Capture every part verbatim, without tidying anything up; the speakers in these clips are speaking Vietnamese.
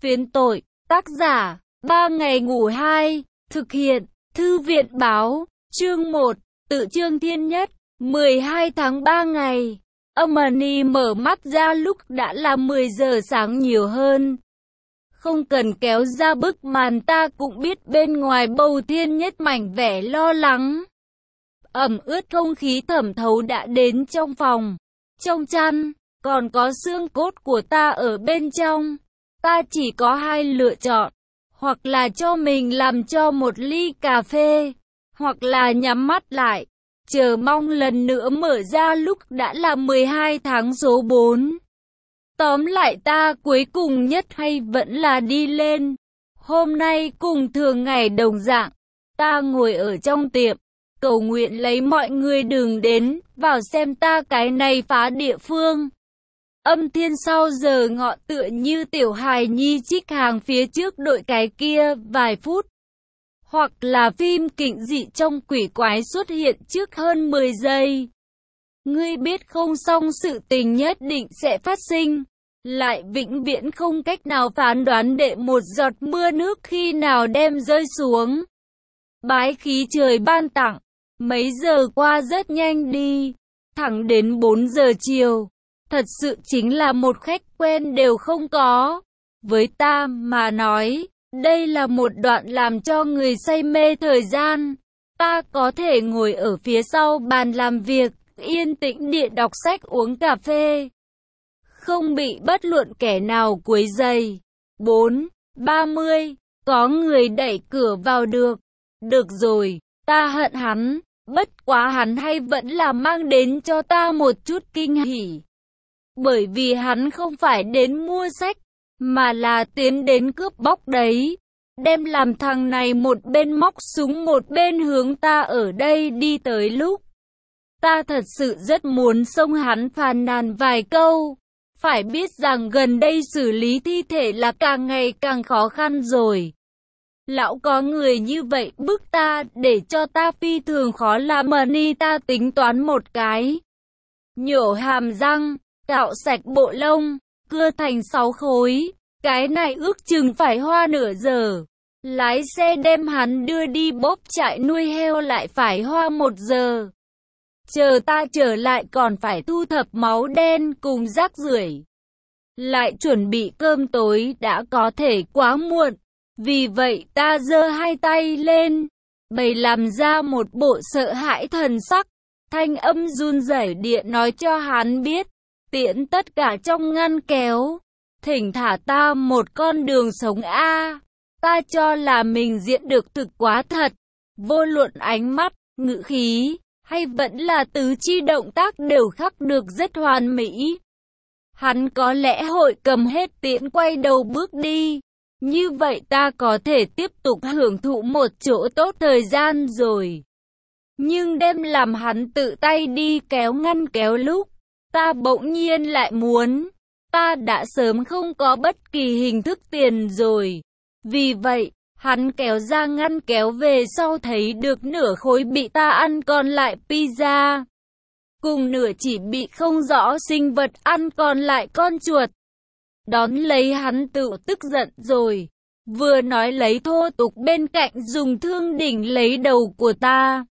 Phiến tội, tác giả, ba ngày ngủ hai, thực hiện, Thư viện báo, chương một, tự chương thiên nhất, mười hai tháng ba ngày. Amani mở mắt ra lúc đã là mười giờ sáng nhiều hơn. Không cần kéo ra bức màn ta cũng biết bên ngoài bầu thiên nhất mảnh vẻ lo lắng. Ẩm ướt không khí thẩm thấu đã đến trong phòng. Trong chăn, còn có xương cốt của ta ở bên trong. Ta chỉ có hai lựa chọn. Hoặc là cho mình làm cho một ly cà phê. Hoặc là nhắm mắt lại. Chờ mong lần nữa mở ra lúc đã là mười hai tháng số bốn. Tóm lại ta cuối cùng nhất hay vẫn là đi lên. Hôm nay cùng thường ngày đồng dạng. Ta ngồi ở trong tiệm. Cầu nguyện lấy mọi người đừng đến vào xem ta cái này phá địa phương. Âm thiên sau giờ ngọ tựa như tiểu hài nhi trích hàng phía trước đội cái kia vài phút. Hoặc là phim kịch dị trong quỷ quái xuất hiện trước hơn mười giây. Ngươi biết không, xong sự tình nhất định sẽ phát sinh. Lại vĩnh viễn không cách nào phán đoán để một giọt mưa nước khi nào đem rơi xuống. Bái khí trời ban tặng. Mấy giờ qua rất nhanh đi. Thẳng đến bốn giờ chiều. Thật sự chính là một khách quen đều không có. Với ta mà nói, đây là một đoạn làm cho người say mê thời gian. Ta có thể ngồi ở phía sau bàn làm việc, yên tĩnh địa đọc sách uống cà phê. Không bị bất luận kẻ nào quấy rầy. bốn, ba mươi, có người đẩy cửa vào được. Được rồi, ta hận hắn, bất quá hắn hay vẫn là mang đến cho ta một chút kinh hỉ. Bởi vì hắn không phải đến mua sách, mà là tiến đến cướp bóc đấy. Đem làm thằng này một bên móc súng một bên hướng ta ở đây đi tới lúc. Ta thật sự rất muốn xông hắn phàn nàn vài câu. Phải biết rằng gần đây xử lý thi thể là càng ngày càng khó khăn rồi. Lão có người như vậy bức ta để cho ta phi thường khó làm. Mani ta tính toán một cái. Nhổ hàm răng, cạo sạch bộ lông, cưa thành sáu khối. Cái này ước chừng phải hoa nửa giờ. Lái xe đem hắn đưa đi bóp trại nuôi heo lại phải hoa một giờ. Chờ ta trở lại còn phải thu thập máu đen cùng rác rưởi. Lại chuẩn bị cơm tối đã có thể quá muộn. Vì vậy ta giơ hai tay lên, bày làm ra một bộ sợ hãi thần sắc. Thanh âm run rẩy điện nói cho hắn biết, tiễn tất cả trong ngăn kéo. Thỉnh thả ta một con đường sống a. Ta cho là mình diễn được thực quá thật. Vô luận ánh mắt, ngữ khí, hay vẫn là tứ chi động tác đều khắc được rất hoàn mỹ. Hắn có lẽ hội cầm hết tiễn quay đầu bước đi. Như vậy ta có thể tiếp tục hưởng thụ một chỗ tốt thời gian rồi. Nhưng đem làm hắn tự tay đi kéo ngăn kéo lúc, ta bỗng nhiên lại muốn. Ta đã sớm không có bất kỳ hình thức tiền rồi. Vì vậy, hắn kéo ra ngăn kéo về sau thấy được nửa khối bị ta ăn còn lại pizza. Cùng nửa chỉ bị không rõ sinh vật ăn còn lại con chuột. Đón lấy hắn tự tức giận rồi. Vừa nói lấy thô tục bên cạnh dùng thương đỉnh lấy đầu của ta.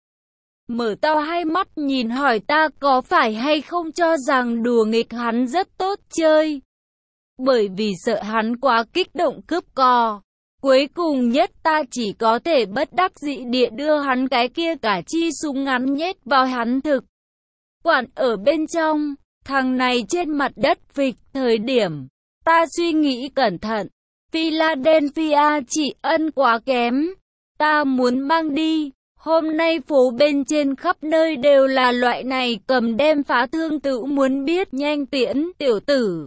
Mở to hai mắt nhìn hỏi ta có phải hay không cho rằng đùa nghịch hắn rất tốt chơi. Bởi vì sợ hắn quá kích động cướp cò. Cuối cùng nhất ta chỉ có thể bất đắc dĩ địa đưa hắn cái kia cả chi súng ngắn nhét vào hắn thực quản ở bên trong. Thằng này trên mặt đất phịch thời điểm. Ta suy nghĩ cẩn thận. Philadelphia chị ân quá kém. Ta muốn mang đi. Hôm nay phố bên trên khắp nơi đều là loại này cầm đem phá thương tự muốn biết nhanh tiễn tiểu tử.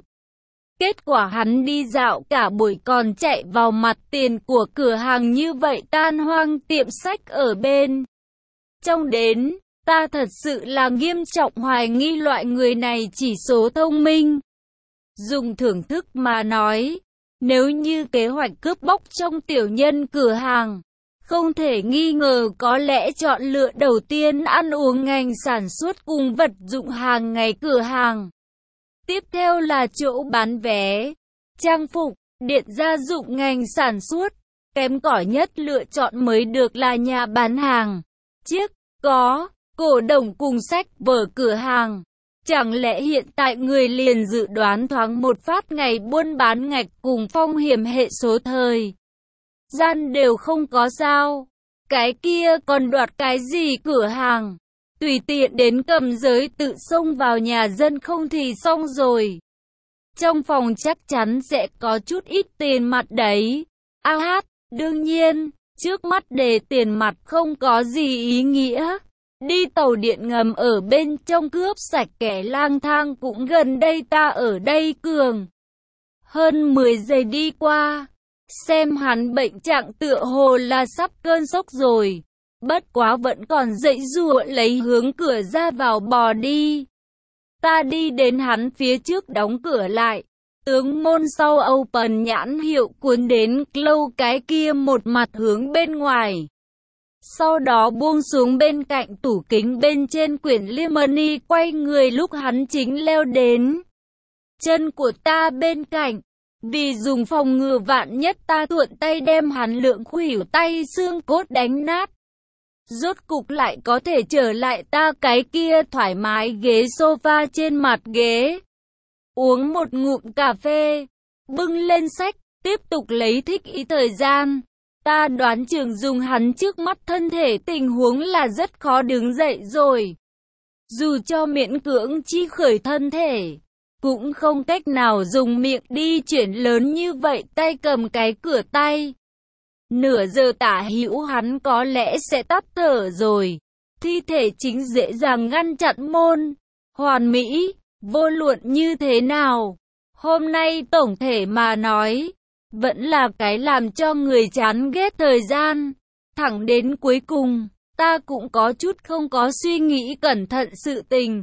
Kết quả hắn đi dạo cả buổi còn chạy vào mặt tiền của cửa hàng như vậy tan hoang tiệm sách ở bên trong đến. Ta thật sự là nghiêm trọng hoài nghi loại người này chỉ số thông minh. Dùng thưởng thức mà nói, nếu như kế hoạch cướp bóc trong tiểu nhân cửa hàng, không thể nghi ngờ có lẽ chọn lựa đầu tiên ăn uống ngành sản xuất cùng vật dụng hàng ngày cửa hàng. Tiếp theo là chỗ bán vé, trang phục, Điện gia dụng ngành sản xuất, kém cỏi nhất lựa chọn mới được là nhà bán hàng. Chiếc, có, cổ đồng cùng sách vở cửa hàng. Chẳng lẽ hiện tại người liền dự đoán thoáng một phát ngày buôn bán ngạch cùng phong hiểm hệ số thời gian đều không có sao? Cái kia còn đoạt cái gì cửa hàng? Tùy tiện đến cầm giới tự xông vào nhà dân không thì xong rồi. Trong phòng chắc chắn sẽ có chút ít tiền mặt đấy. A hát, đương nhiên, trước mắt đề tiền mặt không có gì ý nghĩa. Đi tàu điện ngầm ở bên trong cướp sạch kẻ lang thang cũng gần đây ta ở đây cường. Hơn mười giây đi qua, xem hắn bệnh trạng tựa hồ là sắp cơn sốc rồi. Bất quá vẫn còn dậy dụa lấy hướng cửa ra vào bò đi. Ta đi đến hắn phía trước đóng cửa lại. Tướng môn sau open nhãn hiệu cuốn đến lâu cái kia một mặt hướng bên ngoài. Sau đó buông xuống bên cạnh tủ kính bên trên quyển Lemony quay người lúc hắn chính leo đến. Chân của ta bên cạnh. Vì dùng phòng ngừa vạn nhất ta thuận tay đem hắn lượng khuỷu tay xương cốt đánh nát. Rốt cục lại có thể trở lại ta cái kia thoải mái ghế sofa trên mặt ghế. Uống một ngụm cà phê, bưng lên sách, tiếp tục lấy thích ý thời gian. Ta đoán chừng dùng hắn trước mắt thân thể tình huống là rất khó đứng dậy rồi. Dù cho miễn cưỡng chi khởi thân thể, cũng không cách nào dùng miệng đi chuyển lớn như vậy tay cầm cái cửa tay. Nửa giờ tả hữu hắn có lẽ sẽ tắt thở rồi. Thi thể chính dễ dàng ngăn chặn môn. Hoàn mỹ, vô luận như thế nào. Hôm nay tổng thể mà nói, vẫn là cái làm cho người chán ghét thời gian. Thẳng đến cuối cùng, ta cũng có chút không có suy nghĩ cẩn thận sự tình.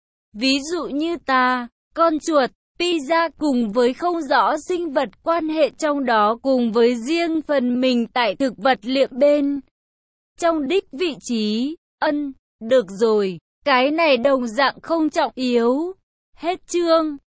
Ví dụ như ta, con chuột, pizza cùng với không rõ sinh vật quan hệ trong đó cùng với riêng phần mình tại thực vật liệm bên. Trong đích vị trí, ân, được rồi, cái này đồng dạng không trọng yếu. Hết chương.